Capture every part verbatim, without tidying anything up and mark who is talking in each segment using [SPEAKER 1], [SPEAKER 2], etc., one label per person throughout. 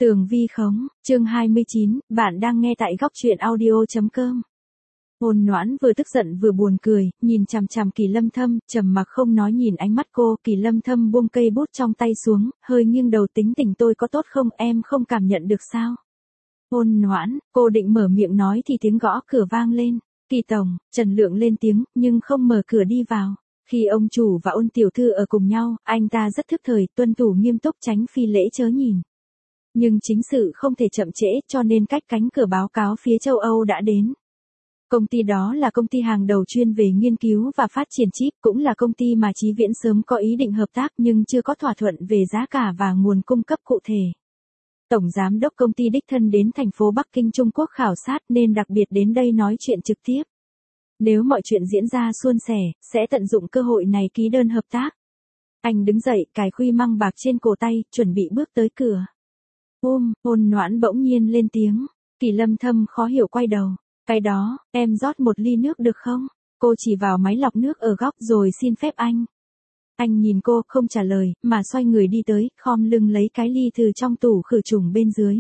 [SPEAKER 1] Tường vi khống, chương hai mươi chín, bạn đang nghe tại góc truyện audio.com. Ôn Noãn vừa tức giận vừa buồn cười, nhìn chằm chằm Kỳ Lâm Thâm, trầm mặc không nói nhìn ánh mắt cô. Kỳ Lâm Thâm buông cây bút trong tay xuống, hơi nghiêng đầu, tính tình tôi có tốt không, em không cảm nhận được sao? Ôn Noãn, cô định mở miệng nói thì tiếng gõ cửa vang lên. Kỳ tổng, Trần Lượng lên tiếng, nhưng không mở cửa đi vào. Khi ông chủ và Ôn tiểu thư ở cùng nhau, anh ta rất thức thời, tuân thủ nghiêm túc, tránh phi lễ chớ nhìn. Nhưng chính sự không thể chậm trễ, cho nên cách cánh cửa báo cáo phía châu Âu đã đến. Công ty đó là công ty hàng đầu chuyên về nghiên cứu và phát triển chip, cũng là công ty mà Chí Viễn sớm có ý định hợp tác nhưng chưa có thỏa thuận về giá cả và nguồn cung cấp cụ thể. Tổng giám đốc công ty đích thân đến thành phố Bắc Kinh Trung Quốc khảo sát nên đặc biệt đến đây nói chuyện trực tiếp. Nếu mọi chuyện diễn ra suôn sẻ, sẽ tận dụng cơ hội này ký đơn hợp tác. Anh đứng dậy, cài khuy măng bạc trên cổ tay, chuẩn bị bước tới cửa. Ôm, Ôn Noãn bỗng nhiên lên tiếng. Kỳ Lâm Thâm khó hiểu quay đầu. Cái đó, em rót một ly nước được không? Cô chỉ vào máy lọc nước ở góc rồi xin phép anh. Anh nhìn cô không trả lời, mà xoay người đi tới, khom lưng lấy cái ly từ trong tủ khử trùng bên dưới.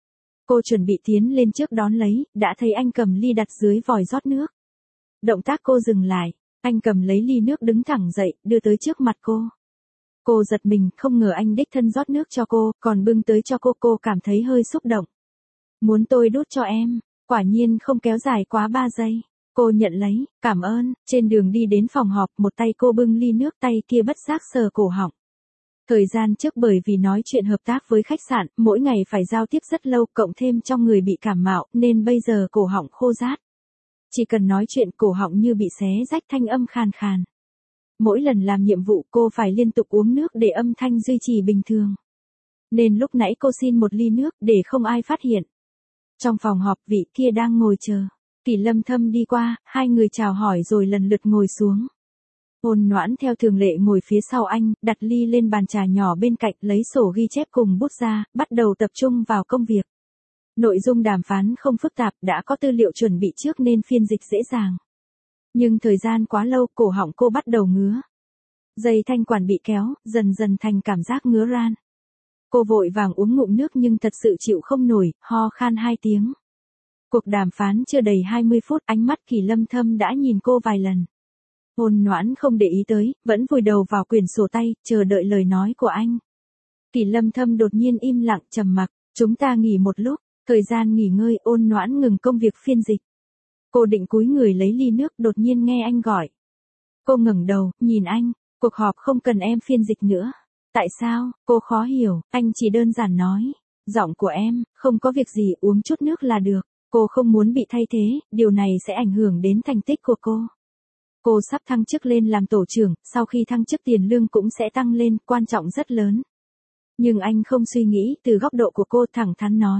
[SPEAKER 1] Cô chuẩn bị tiến lên trước đón lấy, đã thấy anh cầm ly đặt dưới vòi rót nước. Động tác cô dừng lại, anh cầm lấy ly nước đứng thẳng dậy, đưa tới trước mặt cô. Cô giật mình, không ngờ anh đích thân rót nước cho cô, còn bưng tới cho cô, cô cảm thấy hơi xúc động. Muốn tôi đút cho em, quả nhiên không kéo dài quá ba giây. Cô nhận lấy, cảm ơn, trên đường đi đến phòng họp, một tay cô bưng ly nước, tay kia bất giác sờ cổ họng. Thời gian trước bởi vì nói chuyện hợp tác với khách sạn, mỗi ngày phải giao tiếp rất lâu, cộng thêm trong người bị cảm mạo, nên bây giờ cổ họng khô rát. Chỉ cần nói chuyện cổ họng như bị xé rách, thanh âm khàn khàn. Mỗi lần làm nhiệm vụ cô phải liên tục uống nước để âm thanh duy trì bình thường. Nên lúc nãy cô xin một ly nước để không ai phát hiện. Trong phòng họp vị kia đang ngồi chờ. Kỳ Lâm Thâm đi qua, hai người chào hỏi rồi lần lượt ngồi xuống. Ôn Noãn theo thường lệ ngồi phía sau anh, đặt ly lên bàn trà nhỏ bên cạnh, lấy sổ ghi chép cùng bút ra, bắt đầu tập trung vào công việc. Nội dung đàm phán không phức tạp, đã có tư liệu chuẩn bị trước nên phiên dịch dễ dàng. Nhưng thời gian quá lâu, cổ họng cô bắt đầu ngứa. Dây thanh quản bị kéo, dần dần thành cảm giác ngứa ran. Cô vội vàng uống ngụm nước nhưng thật sự chịu không nổi, ho khan hai tiếng. Cuộc đàm phán chưa đầy hai mươi phút, ánh mắt Kỳ Lâm Thâm đã nhìn cô vài lần. Ôn Noãn không để ý tới, vẫn vùi đầu vào quyển sổ tay, chờ đợi lời nói của anh. Kỳ Lâm Thâm đột nhiên im lặng, trầm mặc. Chúng ta nghỉ một lúc. Thời gian nghỉ ngơi, Ôn Noãn ngừng công việc phiên dịch. Cô định cúi người lấy ly nước, đột nhiên nghe anh gọi. Cô ngẩng đầu, nhìn anh, cuộc họp không cần em phiên dịch nữa. Tại sao? Cô khó hiểu, anh chỉ đơn giản nói. Giọng của em, không có việc gì, uống chút nước là được. Cô không muốn bị thay thế, điều này sẽ ảnh hưởng đến thành tích của cô. Cô sắp thăng chức lên làm tổ trưởng, sau khi thăng chức tiền lương cũng sẽ tăng lên, quan trọng rất lớn. Nhưng anh không suy nghĩ từ góc độ của cô, thẳng thắn nói.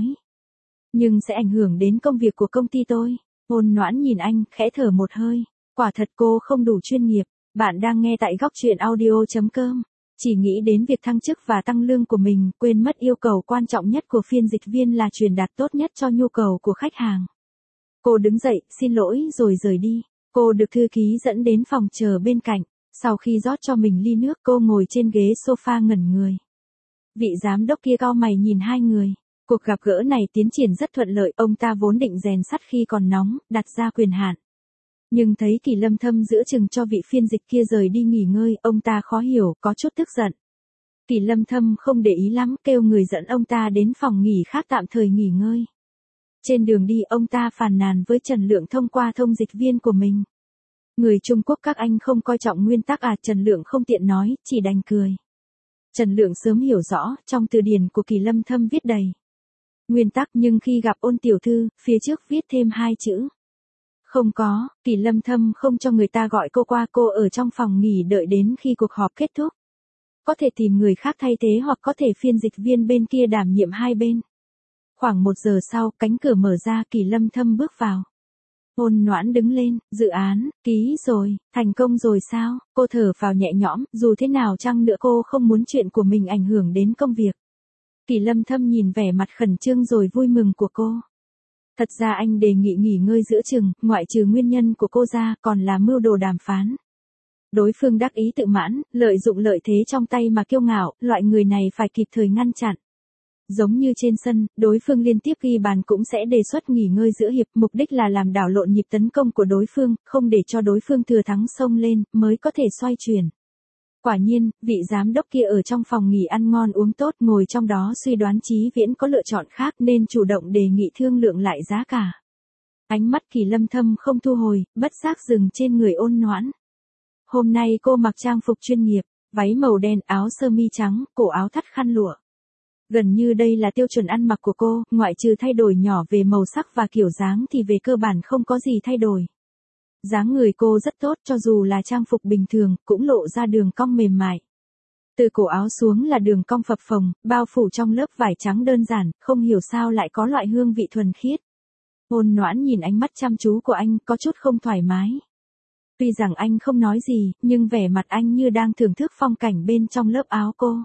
[SPEAKER 1] Nhưng sẽ ảnh hưởng đến công việc của công ty tôi. Ôn Noãn nhìn anh, khẽ thở một hơi. Quả thật cô không đủ chuyên nghiệp. Bạn đang nghe tại góc truyện audio.com. Chỉ nghĩ đến việc thăng chức và tăng lương của mình, quên mất yêu cầu quan trọng nhất của phiên dịch viên là truyền đạt tốt nhất cho nhu cầu của khách hàng. Cô đứng dậy, xin lỗi rồi rời đi. Cô được thư ký dẫn đến phòng chờ bên cạnh. Sau khi rót cho mình ly nước, cô ngồi trên ghế sofa ngẩn người. Vị giám đốc kia cau mày nhìn hai người. Cuộc gặp gỡ này tiến triển rất thuận lợi, ông ta vốn định rèn sắt khi còn nóng, đặt ra quyền hạn. Nhưng thấy Kỳ Lâm Thâm giữa chừng cho vị phiên dịch kia rời đi nghỉ ngơi, ông ta khó hiểu, có chút tức giận. Kỳ Lâm Thâm không để ý lắm, kêu người dẫn ông ta đến phòng nghỉ khác tạm thời nghỉ ngơi. Trên đường đi, ông ta phàn nàn với Trần Lượng thông qua thông dịch viên của mình. Người Trung Quốc các anh không coi trọng nguyên tắc à? Trần Lượng không tiện nói, chỉ đành cười. Trần Lượng sớm hiểu rõ, trong từ điển của Kỳ Lâm Thâm viết đầy nguyên tắc, nhưng khi gặp Ôn tiểu thư, phía trước viết thêm hai chữ. Không có, Kỳ Lâm Thâm không cho người ta gọi cô qua, cô ở trong phòng nghỉ đợi đến khi cuộc họp kết thúc. Có thể tìm người khác thay thế hoặc có thể phiên dịch viên bên kia đảm nhiệm hai bên. Khoảng một giờ sau, cánh cửa mở ra, Kỳ Lâm Thâm bước vào. Ôn Noãn đứng lên, dự án, ký rồi, thành công rồi sao? Cô thở phào nhẹ nhõm, dù thế nào chăng nữa cô không muốn chuyện của mình ảnh hưởng đến công việc. Kỳ Lâm Thâm nhìn vẻ mặt khẩn trương rồi vui mừng của cô. Thật ra anh đề nghị nghỉ ngơi giữa chừng, ngoại trừ nguyên nhân của cô ra, còn là mưu đồ đàm phán. Đối phương đắc ý tự mãn, lợi dụng lợi thế trong tay mà kiêu ngạo, loại người này phải kịp thời ngăn chặn. Giống như trên sân, đối phương liên tiếp ghi bàn cũng sẽ đề xuất nghỉ ngơi giữa hiệp, mục đích là làm đảo lộn nhịp tấn công của đối phương, không để cho đối phương thừa thắng xông lên, mới có thể xoay chuyển. Quả nhiên, vị giám đốc kia ở trong phòng nghỉ ăn ngon uống tốt, ngồi trong đó suy đoán Chí Viễn có lựa chọn khác nên chủ động đề nghị thương lượng lại giá cả. Ánh mắt Kỳ Lâm Thâm không thu hồi, bất giác dừng trên người Ôn Noãn. Hôm nay cô mặc trang phục chuyên nghiệp, váy màu đen, áo sơ mi trắng, cổ áo thắt khăn lụa. Gần như đây là tiêu chuẩn ăn mặc của cô, ngoại trừ thay đổi nhỏ về màu sắc và kiểu dáng thì về cơ bản không có gì thay đổi. Dáng người cô rất tốt, cho dù là trang phục bình thường, cũng lộ ra đường cong mềm mại. Từ cổ áo xuống là đường cong phập phồng, bao phủ trong lớp vải trắng đơn giản, không hiểu sao lại có loại hương vị thuần khiết. Ôn Noãn nhìn ánh mắt chăm chú của anh, có chút không thoải mái. Tuy rằng anh không nói gì, nhưng vẻ mặt anh như đang thưởng thức phong cảnh bên trong lớp áo cô.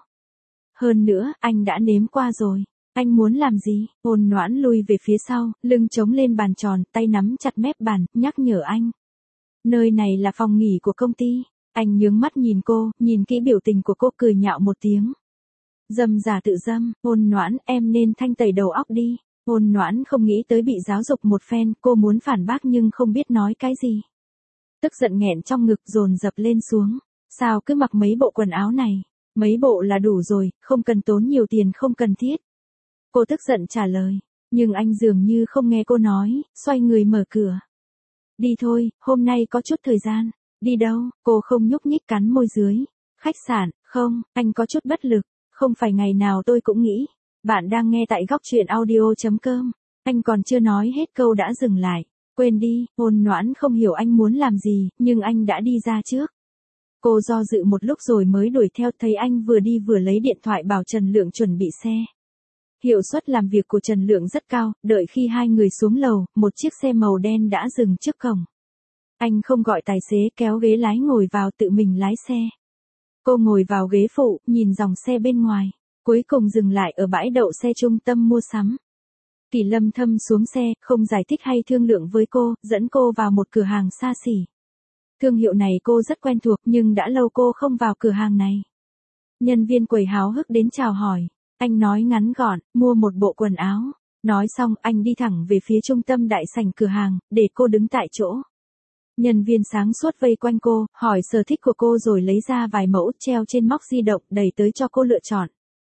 [SPEAKER 1] Hơn nữa, anh đã nếm qua rồi. Anh muốn làm gì? Ôn Noãn lui về phía sau, lưng chống lên bàn tròn, tay nắm chặt mép bàn, nhắc nhở anh. Nơi này là phòng nghỉ của công ty. Anh nhướng mắt nhìn cô, nhìn kỹ biểu tình của cô, cười nhạo một tiếng. Dâm giả tự dâm, Ôn Noãn, em nên thanh tẩy đầu óc đi. Ôn Noãn không nghĩ tới bị giáo dục một phen, cô muốn phản bác nhưng không biết nói cái gì. Tức giận nghẹn trong ngực dồn dập lên xuống. Sao cứ mặc mấy bộ quần áo này? Mấy bộ là đủ rồi, không cần tốn nhiều tiền không cần thiết. Cô tức giận trả lời, nhưng anh dường như không nghe cô nói, xoay người mở cửa. Đi thôi, hôm nay có chút thời gian. Đi đâu? Cô không nhúc nhích cắn môi dưới. Khách sạn, không, anh có chút bất lực. Không phải ngày nào tôi cũng nghĩ. Bạn đang nghe tại góc truyện audio.com. Anh còn chưa nói hết câu đã dừng lại. Quên đi, Ôn Noãn không hiểu anh muốn làm gì, nhưng anh đã đi ra trước. Cô do dự một lúc rồi mới đuổi theo, thấy anh vừa đi vừa lấy điện thoại bảo Trần Lượng chuẩn bị xe. Hiệu suất làm việc của Trần Lượng rất cao, đợi khi hai người xuống lầu, một chiếc xe màu đen đã dừng trước cổng. Anh không gọi tài xế, kéo ghế lái ngồi vào tự mình lái xe. Cô ngồi vào ghế phụ, nhìn dòng xe bên ngoài, cuối cùng dừng lại ở bãi đậu xe trung tâm mua sắm. Kỳ Lâm Thâm xuống xe, không giải thích hay thương lượng với cô, dẫn cô vào một cửa hàng xa xỉ. Thương hiệu này cô rất quen thuộc nhưng đã lâu cô không vào cửa hàng này. Nhân viên quầy háo hức đến chào hỏi. Anh nói ngắn gọn, mua một bộ quần áo. Nói xong anh đi thẳng về phía trung tâm đại sảnh cửa hàng, để cô đứng tại chỗ. Nhân viên sáng suốt vây quanh cô, hỏi sở thích của cô rồi lấy ra vài mẫu treo trên móc di động đẩy tới cho cô lựa chọn.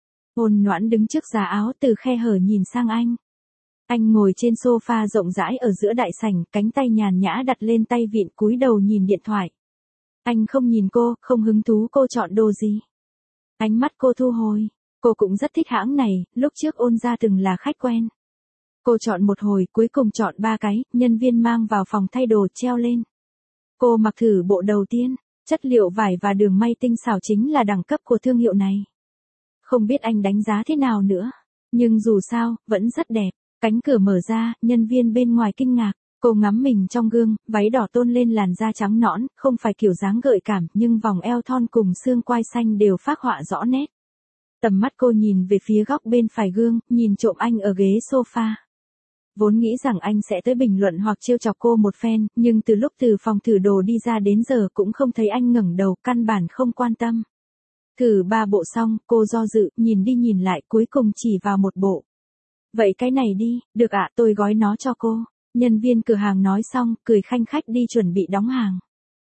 [SPEAKER 1] Ôn Noãn đứng trước giá áo từ khe hở nhìn sang anh. Anh ngồi trên sofa rộng rãi ở giữa đại sảnh, cánh tay nhàn nhã đặt lên tay vịn, cúi đầu nhìn điện thoại. Anh không nhìn cô, không hứng thú cô chọn đồ gì. Ánh mắt cô thu hồi. Cô cũng rất thích hãng này, lúc trước Ôn gia từng là khách quen. Cô chọn một hồi, cuối cùng chọn ba cái, nhân viên mang vào phòng thay đồ treo lên. Cô mặc thử bộ đầu tiên, chất liệu vải và đường may tinh xảo chính là đẳng cấp của thương hiệu này. Không biết anh đánh giá thế nào nữa, nhưng dù sao, vẫn rất đẹp. Cánh cửa mở ra, nhân viên bên ngoài kinh ngạc, cô ngắm mình trong gương, váy đỏ tôn lên làn da trắng nõn, không phải kiểu dáng gợi cảm, nhưng vòng eo thon cùng xương quai xanh đều phác họa rõ nét. Tầm mắt cô nhìn về phía góc bên phải gương, nhìn trộm anh ở ghế sofa. Vốn nghĩ rằng anh sẽ tới bình luận hoặc trêu chọc cô một phen, nhưng từ lúc từ phòng thử đồ đi ra đến giờ cũng không thấy anh ngẩng đầu, căn bản không quan tâm. Thử ba bộ xong, cô do dự, nhìn đi nhìn lại, cuối cùng chỉ vào một bộ. Vậy cái này đi, được ạ, tôi gói nó cho cô. Nhân viên cửa hàng nói xong, cười khanh khách đi chuẩn bị đóng hàng.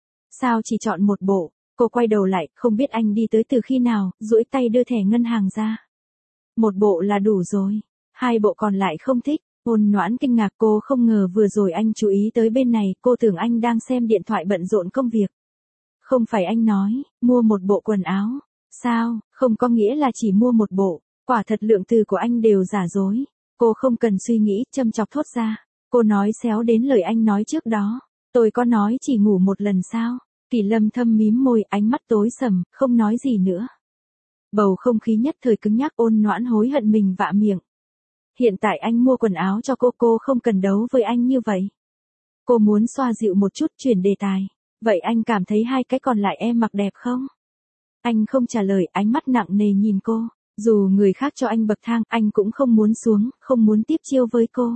[SPEAKER 1] Sao chỉ chọn một bộ? Cô quay đầu lại, không biết anh đi tới từ khi nào, duỗi tay đưa thẻ ngân hàng ra. Một bộ là đủ rồi. Hai bộ còn lại không thích. Ôn Noãn kinh ngạc, cô không ngờ vừa rồi anh chú ý tới bên này, cô tưởng anh đang xem điện thoại bận rộn công việc. Không phải anh nói, mua một bộ quần áo. Sao, không có nghĩa là chỉ mua một bộ. Quả thật lượng từ của anh đều giả dối. Cô không cần suy nghĩ, châm chọc thốt ra. Cô nói xéo đến lời anh nói trước đó. Tôi có nói chỉ ngủ một lần sao? Kỳ Lâm Thâm mím môi, ánh mắt tối sầm, không nói gì nữa. Bầu không khí nhất thời cứng nhắc, Ôn Noãn hối hận mình vạ miệng. Hiện tại anh mua quần áo cho cô, cô không cần đấu với anh như vậy. Cô muốn xoa dịu một chút, chuyển đề tài. Vậy anh cảm thấy hai cái còn lại em mặc đẹp không? Anh không trả lời, ánh mắt nặng nề nhìn cô. Dù người khác cho anh bậc thang, anh cũng không muốn xuống, không muốn tiếp chiêu với cô.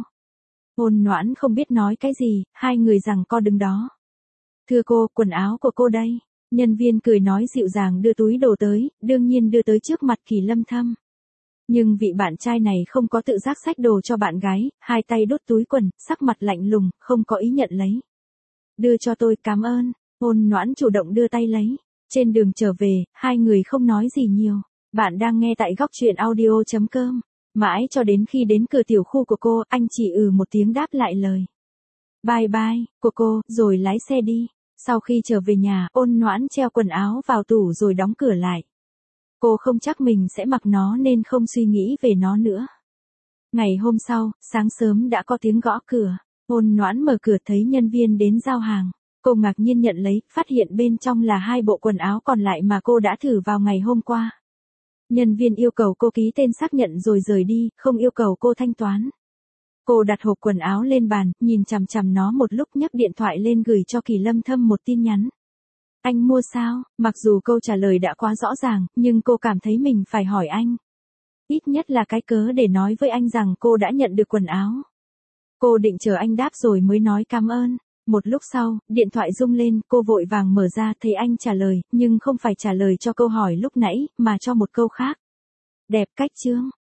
[SPEAKER 1] Ôn Noãn không biết nói cái gì, hai người giằng co đứng đó. Thưa cô, quần áo của cô đây. Nhân viên cười nói dịu dàng đưa túi đồ tới, đương nhiên đưa tới trước mặt Kỳ Lâm Thâm. Nhưng vị bạn trai này không có tự giác xách đồ cho bạn gái, hai tay đút túi quần, sắc mặt lạnh lùng, không có ý nhận lấy. Đưa cho tôi, cảm ơn. Ôn Noãn chủ động đưa tay lấy. Trên đường trở về, hai người không nói gì nhiều. Bạn đang nghe tại góc truyện audio.com. Mãi cho đến khi đến cửa tiểu khu của cô, anh chỉ ừ một tiếng đáp lại lời. Bye bye, của cô, rồi lái xe đi. Sau khi trở về nhà, Ôn Noãn treo quần áo vào tủ rồi đóng cửa lại. Cô không chắc mình sẽ mặc nó nên không suy nghĩ về nó nữa. Ngày hôm sau, sáng sớm đã có tiếng gõ cửa. Ôn Noãn mở cửa thấy nhân viên đến giao hàng. Cô ngạc nhiên nhận lấy, phát hiện bên trong là hai bộ quần áo còn lại mà cô đã thử vào ngày hôm qua. Nhân viên yêu cầu cô ký tên xác nhận rồi rời đi, không yêu cầu cô thanh toán. Cô đặt hộp quần áo lên bàn, nhìn chằm chằm nó một lúc nhấc điện thoại lên gửi cho Kỳ Lâm Thâm một tin nhắn. Anh mua sao? Mặc dù câu trả lời đã quá rõ ràng, nhưng cô cảm thấy mình phải hỏi anh. Ít nhất là cái cớ để nói với anh rằng cô đã nhận được quần áo. Cô định chờ anh đáp rồi mới nói cảm ơn. Một lúc sau, điện thoại rung lên, cô vội vàng mở ra thấy anh trả lời, nhưng không phải trả lời cho câu hỏi lúc nãy, mà cho một câu khác. Đẹp cách chương.